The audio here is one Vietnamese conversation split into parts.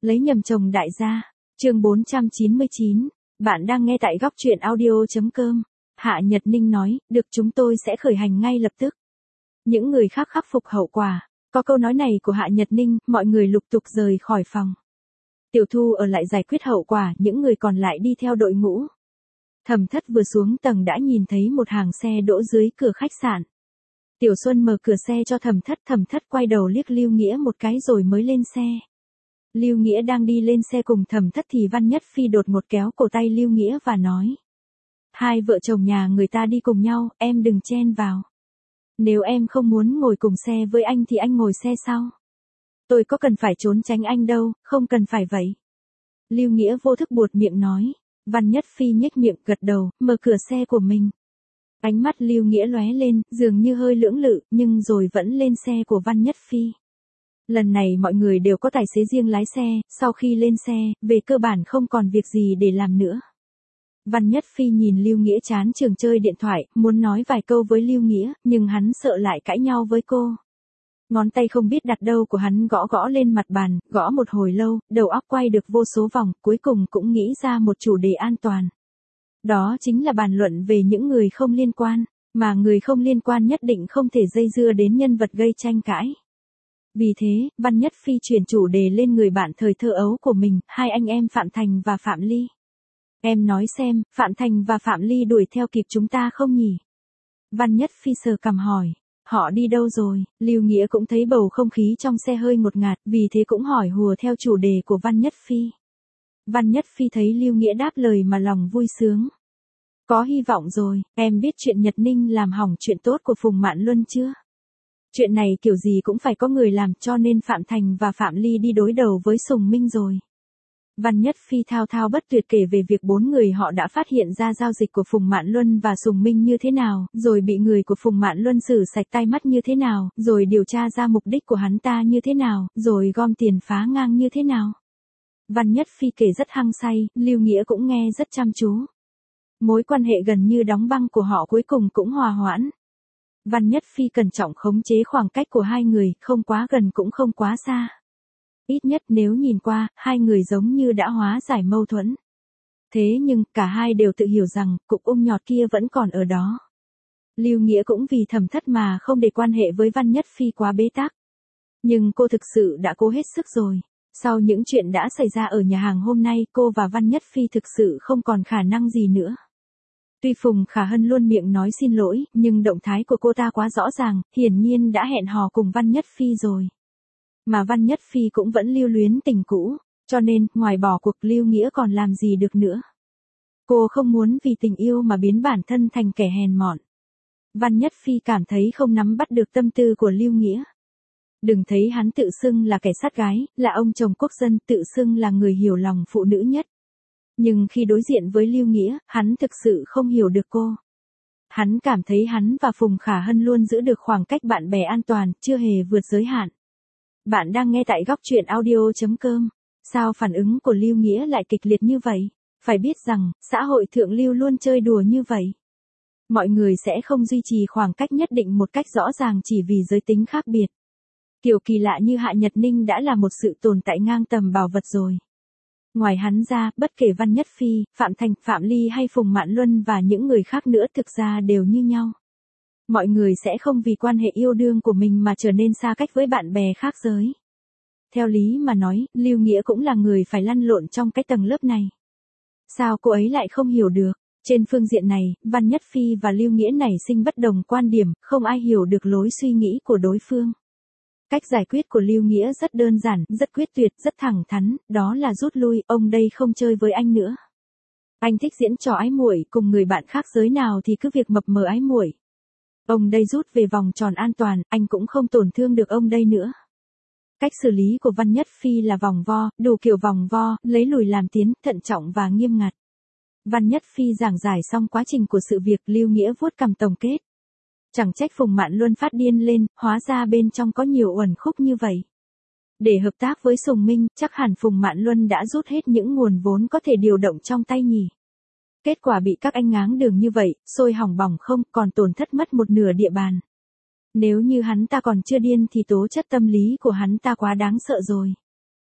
Lấy nhầm chồng đại gia. Chương 499. Bạn đang nghe tại góc truyện audio.com. Hạ Nhật Ninh nói, được, chúng tôi sẽ khởi hành ngay lập tức. Những người khác khắc phục hậu quả. Có câu nói này của Hạ Nhật Ninh, mọi người lục tục rời khỏi phòng. Tiểu Thu ở lại giải quyết hậu quả, những người còn lại đi theo đội ngũ. Thẩm Thất vừa xuống tầng đã nhìn thấy một hàng xe đỗ dưới cửa khách sạn. Tiểu Xuân mở cửa xe cho Thẩm Thất quay đầu liếc Lưu Nghĩa một cái rồi mới lên xe. Lưu Nghĩa đang đi lên xe cùng Thẩm Thất thì Văn Nhất Phi đột ngột kéo cổ tay Lưu Nghĩa và nói. Hai vợ chồng nhà người ta đi cùng nhau, em đừng chen vào. Nếu em không muốn ngồi cùng xe với anh thì anh ngồi xe sau. Tôi có cần phải trốn tránh anh đâu, không cần phải vậy. Lưu Nghĩa vô thức buột miệng nói. Văn Nhất Phi nhếch miệng gật đầu, mở cửa xe của mình. Ánh mắt Lưu Nghĩa lóe lên, dường như hơi lưỡng lự, nhưng rồi vẫn lên xe của Văn Nhất Phi. Lần này mọi người đều có tài xế riêng lái xe, sau khi lên xe, về cơ bản không còn việc gì để làm nữa. Văn Nhất Phi nhìn Lưu Nghĩa chán chường chơi điện thoại, muốn nói vài câu với Lưu Nghĩa, nhưng hắn sợ lại cãi nhau với cô. Ngón tay không biết đặt đâu của hắn gõ lên mặt bàn, gõ một hồi lâu, đầu óc quay được vô số vòng, cuối cùng cũng nghĩ ra một chủ đề an toàn. Đó chính là bàn luận về những người không liên quan, mà người không liên quan nhất định không thể dây dưa đến nhân vật gây tranh cãi. Vì thế, Văn Nhất Phi chuyển chủ đề lên người bạn thời thơ ấu của mình, hai anh em Phạm Thành và Phạm Ly. Em nói xem, Phạm Thành và Phạm Ly đuổi theo kịp chúng ta không nhỉ? Văn Nhất Phi sờ cằm hỏi. Họ đi đâu rồi? Lưu Nghĩa cũng thấy bầu không khí trong xe hơi ngột ngạt, vì thế cũng hỏi hùa theo chủ đề của Văn Nhất Phi. Văn Nhất Phi thấy Lưu Nghĩa đáp lời mà lòng vui sướng. Có hy vọng rồi, em biết chuyện Nhật Ninh làm hỏng chuyện tốt của Phùng Mạn Luân chưa? Chuyện này kiểu gì cũng phải có người làm, cho nên Phạm Thành và Phạm Ly đi đối đầu với Sùng Minh rồi. Văn Nhất Phi thao thao bất tuyệt kể về việc 4 người họ đã phát hiện ra giao dịch của Phùng Mạn Luân và Sùng Minh như thế nào, rồi bị người của Phùng Mạn Luân xử sạch tai mắt như thế nào, rồi điều tra ra mục đích của hắn ta như thế nào, rồi gom tiền phá ngang như thế nào. Văn Nhất Phi kể rất hăng say, Lưu Nghĩa cũng nghe rất chăm chú. Mối quan hệ gần như đóng băng của họ cuối cùng cũng hòa hoãn. Văn Nhất Phi cẩn trọng khống chế khoảng cách của hai người, không quá gần cũng không quá xa. Ít nhất nếu nhìn qua, hai người giống như đã hóa giải mâu thuẫn. Thế nhưng, cả hai đều tự hiểu rằng, cục nhọt kia vẫn còn ở đó. Lưu Nghĩa cũng vì Thẩm Thất mà không để quan hệ với Văn Nhất Phi quá bế tắc. Nhưng cô thực sự đã cố hết sức rồi. Sau những chuyện đã xảy ra ở nhà hàng hôm nay, cô và Văn Nhất Phi thực sự không còn khả năng gì nữa. Tuy Phùng Khả Hân luôn miệng nói xin lỗi, nhưng động thái của cô ta quá rõ ràng, hiển nhiên đã hẹn hò cùng Văn Nhất Phi rồi. Mà Văn Nhất Phi cũng vẫn lưu luyến tình cũ, cho nên, ngoài bỏ cuộc Lưu Nghĩa còn làm gì được nữa. Cô không muốn vì tình yêu mà biến bản thân thành kẻ hèn mọn. Văn Nhất Phi cảm thấy không nắm bắt được tâm tư của Lưu Nghĩa. Đừng thấy hắn tự xưng là kẻ sát gái, là ông chồng quốc dân, tự xưng là người hiểu lòng phụ nữ nhất. Nhưng khi đối diện với Lưu Nghĩa, hắn thực sự không hiểu được cô. Hắn cảm thấy hắn và Phùng Khả Hân luôn giữ được khoảng cách bạn bè an toàn, chưa hề vượt giới hạn. Bạn đang nghe tại góc truyện audio.com. Sao phản ứng của Lưu Nghĩa lại kịch liệt như vậy? Phải biết rằng, xã hội thượng lưu luôn chơi đùa như vậy. Mọi người sẽ không duy trì khoảng cách nhất định một cách rõ ràng chỉ vì giới tính khác biệt. Kiểu kỳ lạ như Hạ Nhật Ninh đã là một sự tồn tại ngang tầm bảo vật rồi. Ngoài hắn ra, bất kể Văn Nhất Phi, Phạm Thành, Phạm Ly hay Phùng Mạn Luân và những người khác nữa thực ra đều như nhau. Mọi người sẽ không vì quan hệ yêu đương của mình mà trở nên xa cách với bạn bè khác giới. Theo lý mà nói, Lưu Nghĩa cũng là người phải lăn lộn trong cái tầng lớp này. Sao cô ấy lại không hiểu được? Trên phương diện này, Văn Nhất Phi và Lưu Nghĩa nảy sinh bất đồng quan điểm, không ai hiểu được lối suy nghĩ của đối phương. Cách giải quyết của Lưu Nghĩa rất đơn giản, rất quyết tuyệt, rất thẳng thắn, đó là rút lui, ông đây không chơi với anh nữa. Anh thích diễn trò ái muội cùng người bạn khác giới nào thì cứ việc mập mờ ái muội. Ông đây rút về vòng tròn an toàn, anh cũng không tổn thương được ông đây nữa. Cách xử lý của Văn Nhất Phi là vòng vo, đủ kiểu vòng vo, lấy lùi làm tiến, thận trọng và nghiêm ngặt. Văn Nhất Phi giảng giải xong quá trình của sự việc, Lưu Nghĩa vuốt cằm tổng kết. Chẳng trách Phùng Mạn Luân phát điên lên, hóa ra bên trong có nhiều uẩn khúc như vậy. Để hợp tác với Sùng Minh, chắc hẳn Phùng Mạn Luân đã rút hết những nguồn vốn có thể điều động trong tay nhỉ. Kết quả bị các anh ngáng đường như vậy, sôi hỏng bỏng không, còn tổn thất mất một nửa địa bàn. Nếu như hắn ta còn chưa điên thì tố chất tâm lý của hắn ta quá đáng sợ rồi.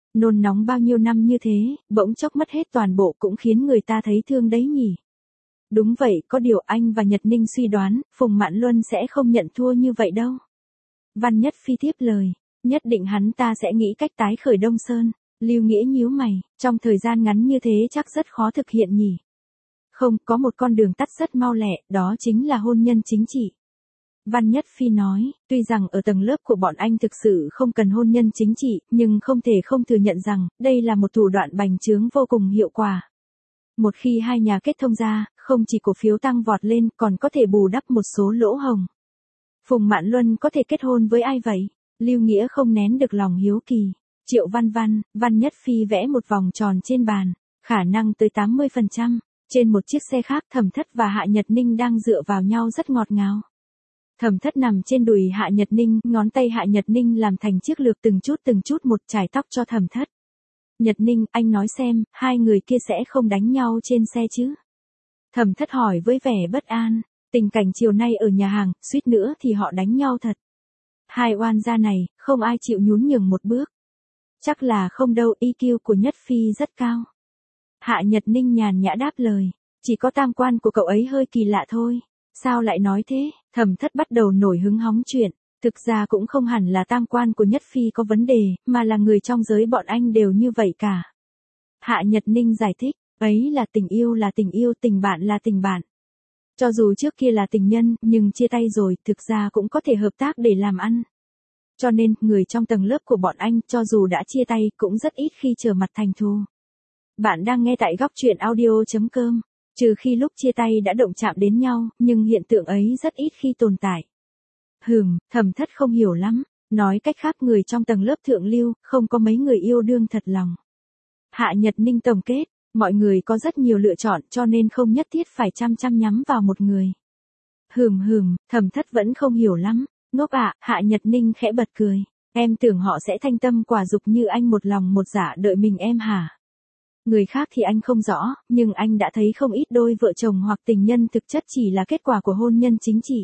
Nôn nóng bao nhiêu năm như thế, bỗng chốc mất hết toàn bộ cũng khiến người ta thấy thương đấy nhỉ. Đúng vậy, có điều anh và Nhật Ninh suy đoán, Phùng Mạn Luân sẽ không nhận thua như vậy đâu. Văn Nhất Phi tiếp lời, nhất định hắn ta sẽ nghĩ cách tái khởi Đông Sơn. Lưu Nghĩa nhíu mày, trong thời gian ngắn như thế chắc rất khó thực hiện nhỉ. Không, có một con đường tắt rất mau lẹ, đó chính là hôn nhân chính trị. Văn Nhất Phi nói, tuy rằng ở tầng lớp của bọn anh thực sự không cần hôn nhân chính trị, nhưng không thể không thừa nhận rằng, đây là một thủ đoạn bành trướng vô cùng hiệu quả. Một khi hai nhà kết thông ra, không chỉ cổ phiếu tăng vọt lên, còn có thể bù đắp một số lỗ hổng. Phùng Mạn Luân có thể kết hôn với ai vậy? Lưu Nghĩa không nén được lòng hiếu kỳ. Triệu Văn Văn, Văn Nhất Phi vẽ một vòng tròn trên bàn, khả năng tới 80%. Trên một chiếc xe khác Thẩm Thất và Hạ Nhật Ninh đang dựa vào nhau rất ngọt ngào. Thẩm Thất nằm trên đùi Hạ Nhật Ninh, ngón tay Hạ Nhật Ninh làm thành chiếc lược từng chút một chải tóc cho Thẩm Thất. Nhật Ninh, anh nói xem, hai người kia sẽ không đánh nhau trên xe chứ? Thẩm Thất hỏi với vẻ bất an, tình cảnh chiều nay ở nhà hàng, suýt nữa thì họ đánh nhau thật. Hai oan gia này, không ai chịu nhún nhường một bước. Chắc là không đâu, EQ của Nhất Phi rất cao. Hạ Nhật Ninh nhàn nhã đáp lời, chỉ có tam quan của cậu ấy hơi kỳ lạ thôi. Sao lại nói thế? Thẩm Thất bắt đầu nổi hứng hóng chuyện. Thực ra cũng không hẳn là tam quan của Nhất Phi có vấn đề, mà là người trong giới bọn anh đều như vậy cả. Hạ Nhật Ninh giải thích, ấy là tình yêu, tình bạn là tình bạn. Cho dù trước kia là tình nhân, nhưng chia tay rồi, thực ra cũng có thể hợp tác để làm ăn. Cho nên, người trong tầng lớp của bọn anh, cho dù đã chia tay, cũng rất ít khi trở mặt thành thù. Bạn đang nghe tại góc truyện audio.com. Trừ khi lúc chia tay đã động chạm đến nhau, nhưng hiện tượng ấy rất ít khi tồn tại. Thẩm Thất không hiểu lắm. Nói cách khác, người trong tầng lớp thượng lưu, không có mấy người yêu đương thật lòng. Hạ Nhật Ninh tổng kết, mọi người có rất nhiều lựa chọn cho nên không nhất thiết phải chăm nhắm vào một người. Thẩm Thất vẫn không hiểu lắm. Ngốc ạ, Hạ Nhật Ninh khẽ bật cười. Em tưởng họ sẽ thanh tâm quả dục như anh một lòng một dạ đợi mình em hả? Người khác thì anh không rõ, nhưng anh đã thấy không ít đôi vợ chồng hoặc tình nhân thực chất chỉ là kết quả của hôn nhân chính trị.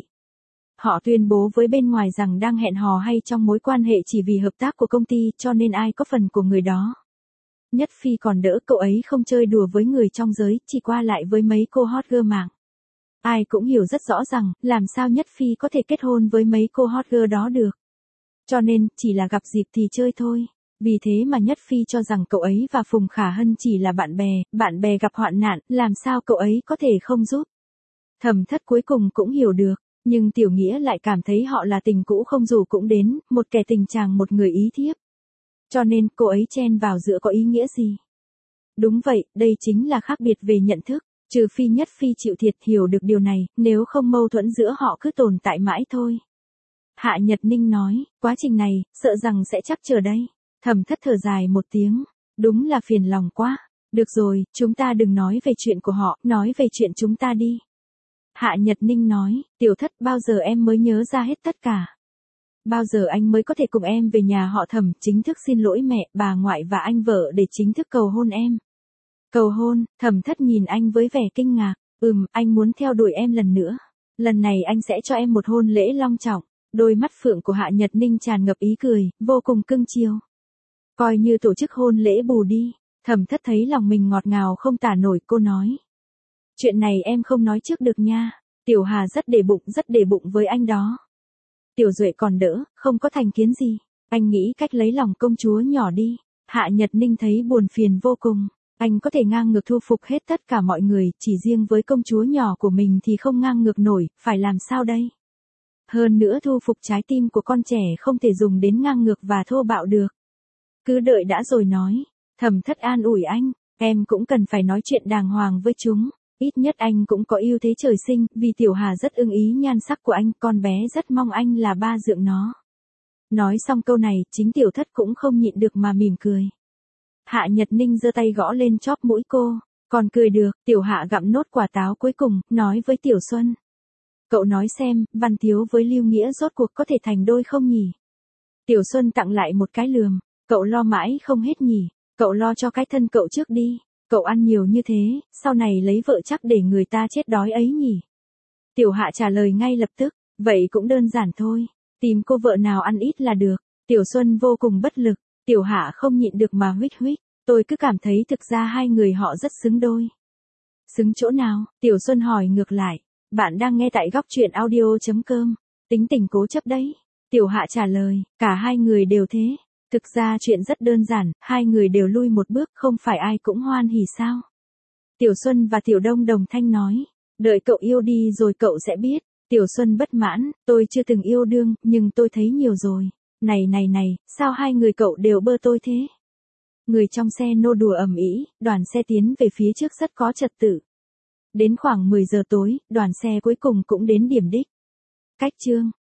Họ tuyên bố với bên ngoài rằng đang hẹn hò hay trong mối quan hệ chỉ vì hợp tác của công ty, cho nên ai có phần của người đó. Nhất Phi còn đỡ, cậu ấy không chơi đùa với người trong giới, chỉ qua lại với mấy cô hot girl mạng. Ai cũng hiểu rất rõ rằng, làm sao Nhất Phi có thể kết hôn với mấy cô hot girl đó được. Cho nên, chỉ là gặp dịp thì chơi thôi. Vì thế mà Nhất Phi cho rằng cậu ấy và Phùng Khả Hân chỉ là bạn bè gặp hoạn nạn, làm sao cậu ấy có thể không giúp. Thẩm Thất cuối cùng cũng hiểu được, nhưng Tiểu Nghĩa lại cảm thấy họ là tình cũ không dù cũng đến, một kẻ tình chàng một người ý thiếp. Cho nên cô ấy chen vào giữa có ý nghĩa gì? Đúng vậy, đây chính là khác biệt về nhận thức, trừ phi Nhất Phi chịu thiệt hiểu được điều này, nếu không mâu thuẫn giữa họ cứ tồn tại mãi thôi. Hạ Nhật Ninh nói, quá trình này, sợ rằng sẽ chắc chờ đây. Thẩm Thất thở dài một tiếng, đúng là phiền lòng quá. Được rồi, chúng ta đừng nói về chuyện của họ, nói về chuyện chúng ta đi. Hạ Nhật Ninh nói, Tiểu Thất, bao giờ em mới nhớ ra hết tất cả? Bao giờ anh mới có thể cùng em về nhà họ Thẩm, chính thức xin lỗi mẹ, bà ngoại và anh vợ để chính thức cầu hôn em? Cầu hôn? Thẩm Thất nhìn anh với vẻ kinh ngạc. Anh muốn theo đuổi em lần nữa. Lần này anh sẽ cho em một hôn lễ long trọng. Đôi mắt phượng của Hạ Nhật Ninh tràn ngập ý cười, vô cùng cưng chiều. Coi như tổ chức hôn lễ bù đi. Thẩm Thất thấy lòng mình ngọt ngào không tả nổi, cô nói. Chuyện này em không nói trước được nha. Tiểu Hà rất để bụng với anh đó. Tiểu Duệ còn đỡ, không có thành kiến gì. Anh nghĩ cách lấy lòng công chúa nhỏ đi. Hạ Nhật Ninh thấy buồn phiền vô cùng. Anh có thể ngang ngược thu phục hết tất cả mọi người, chỉ riêng với công chúa nhỏ của mình thì không ngang ngược nổi, phải làm sao đây? Hơn nữa thu phục trái tim của con trẻ không thể dùng đến ngang ngược và thô bạo được. Cứ đợi đã rồi nói. Thẩm Thất an ủi anh, em cũng cần phải nói chuyện đàng hoàng với chúng. Ít nhất anh cũng có ưu thế trời sinh, vì Tiểu Hà rất ưng ý nhan sắc của anh, con bé rất mong anh là ba dượng nó. Nói xong câu này, chính Tiểu Thất cũng không nhịn được mà mỉm cười. Hạ Nhật Ninh giơ tay gõ lên chóp mũi cô, còn cười được. Tiểu Hạ gặm nốt quả táo cuối cùng, nói với Tiểu Xuân. Cậu nói xem, Văn Thiếu với Lưu Nghĩa rốt cuộc có thể thành đôi không nhỉ? Tiểu Xuân tặng lại một cái lườm, cậu lo mãi không hết nhỉ, cậu lo cho cái thân cậu trước đi, cậu ăn nhiều như thế, sau này lấy vợ chắc để người ta chết đói ấy nhỉ? Tiểu Hạ trả lời ngay lập tức, vậy cũng đơn giản thôi, tìm cô vợ nào ăn ít là được. Tiểu Xuân vô cùng bất lực, Tiểu Hạ không nhịn được mà huých huých, tôi cứ cảm thấy thực ra hai người họ rất xứng đôi. Xứng chỗ nào? Tiểu Xuân hỏi ngược lại. Bạn đang nghe tại góc truyện audio.com. Tính tình cố chấp đấy. Tiểu Hạ trả lời, cả hai người đều thế. Thực ra chuyện rất đơn giản, hai người đều lui một bước, không phải ai cũng hoan hỉ sao. Tiểu Xuân và Tiểu Đông đồng thanh nói, đợi cậu yêu đi rồi cậu sẽ biết. Tiểu Xuân bất mãn, tôi chưa từng yêu đương, nhưng tôi thấy nhiều rồi. Này, sao hai người cậu đều bơ tôi thế? Người trong xe nô đùa ầm ĩ, đoàn xe tiến về phía trước rất có trật tự. Đến khoảng 10 giờ tối, đoàn xe cuối cùng cũng đến điểm đích. Cách chương